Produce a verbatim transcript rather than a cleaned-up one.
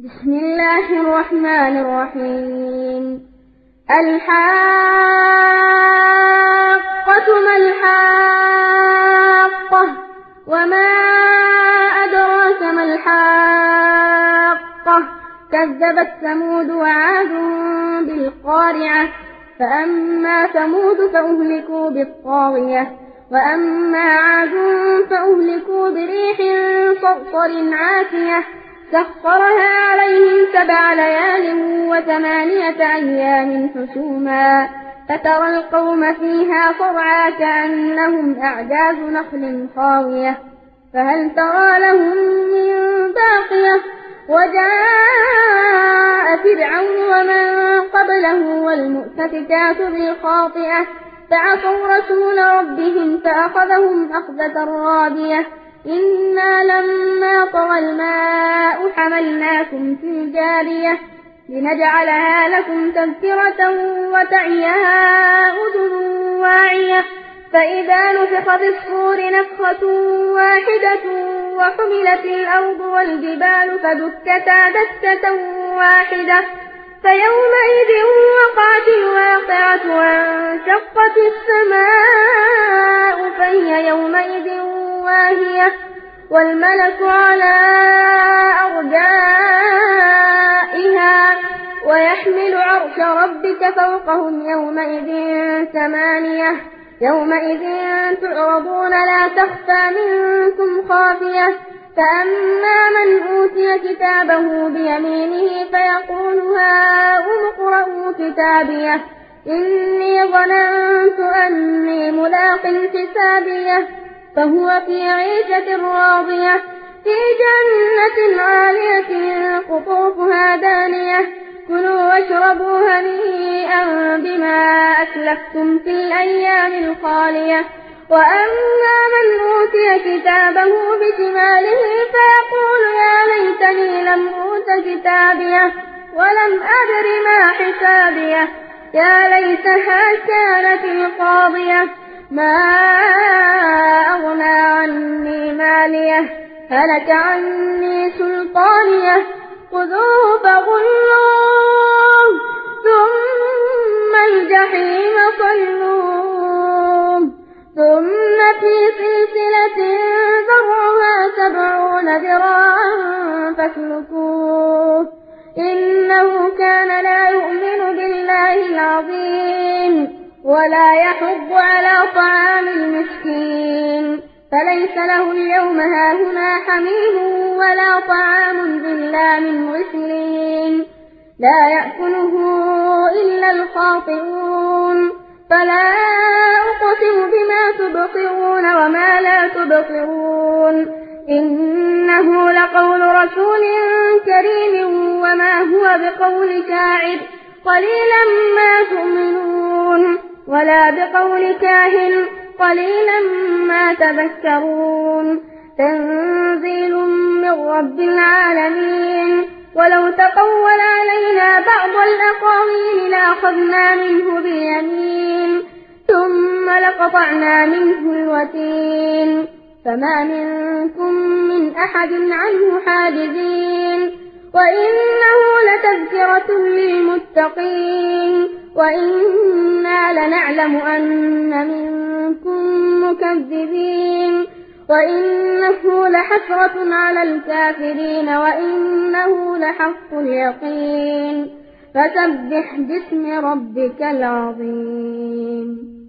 بسم الله الرحمن الرحيم. الحاقة ما الحاقة وما أدراك ما الحاقة كذبت ثمود وعاد بالقارعة فأما ثمود فأهلكوا بالطاغية وأما عاد فأهلكوا بريح صرصر عاتية سخرها عليهم سبع ليال وثمانية أيام حسوما فترى القوم فيها صرعى كأنهم أعجاز نخل خاوية فهل ترى لهم من باقية وجاء فرعون ومن قبله والمؤتفكات بالخاطئة فعصوا رسول ربهم فأخذهم أخذة رابية إنا لما طغى الماء حملناكم في الجارية لنجعلها لكم تذكرة وتعيها أذن واعية فإذا نفخ في الصور نفخة واحدة وحملت الأرض والجبال فدكتا دكة واحدة فيومئذ وقعت الواقعة وانشقت السماء فهي يومئذ واهية والملك على أرجائها ويحمل عرش ربك فوقهم يومئذ ثمانية يومئذ تعرضون لا تخفى منكم خافية فأما من أوتي كتابه بيمينه فيقول هاؤم اقرءوا كتابيه إني ظننت أني ملاق حسابيه فهو في عيشة راضية في جنة عالية قطوفها دانية كلوا واشربوا هنيئا بما أسلفتم في الأيام الخالية وأما من أوتي كتابه بشماله فيقول يا ليتني لم أوت كتابيه ولم أدر ما حسابيه يا ليتها كانت القاضية ما أغنى عني ماليه هلك عني سلطانيه خذوه فغلوه ثم الجحيم صلوه ثم في سلسلة ذرعها سبعون ذراعا فاسلكوه إنه كان لا يؤمن بالله العظيم ولا يحض على طعام المسكين فليس له اليوم هاهنا حميم ولا طعام إلا من غسلين لا يأكله إلا الخاطئون فلا أقسم بما تبصرون وما لا تبصرون إنه لقول رسول كريم وما هو بقول شاعر قليلا ما تؤمنون ولا بقول كاهن قليلا ما تذكرون تنزيل من رب العالمين ولو تقول علينا بعض الأقاويل لأخذنا منه باليمين ثم لقطعنا منه الوتين فما منكم من أحد عنه حاجزين وإنه لتذكرة للمتقين وإنا لنعلم أن منكم مكذبين وإنه لحسرة على الكافرين وإنه لحق اليقين فسبح باسم ربك العظيم.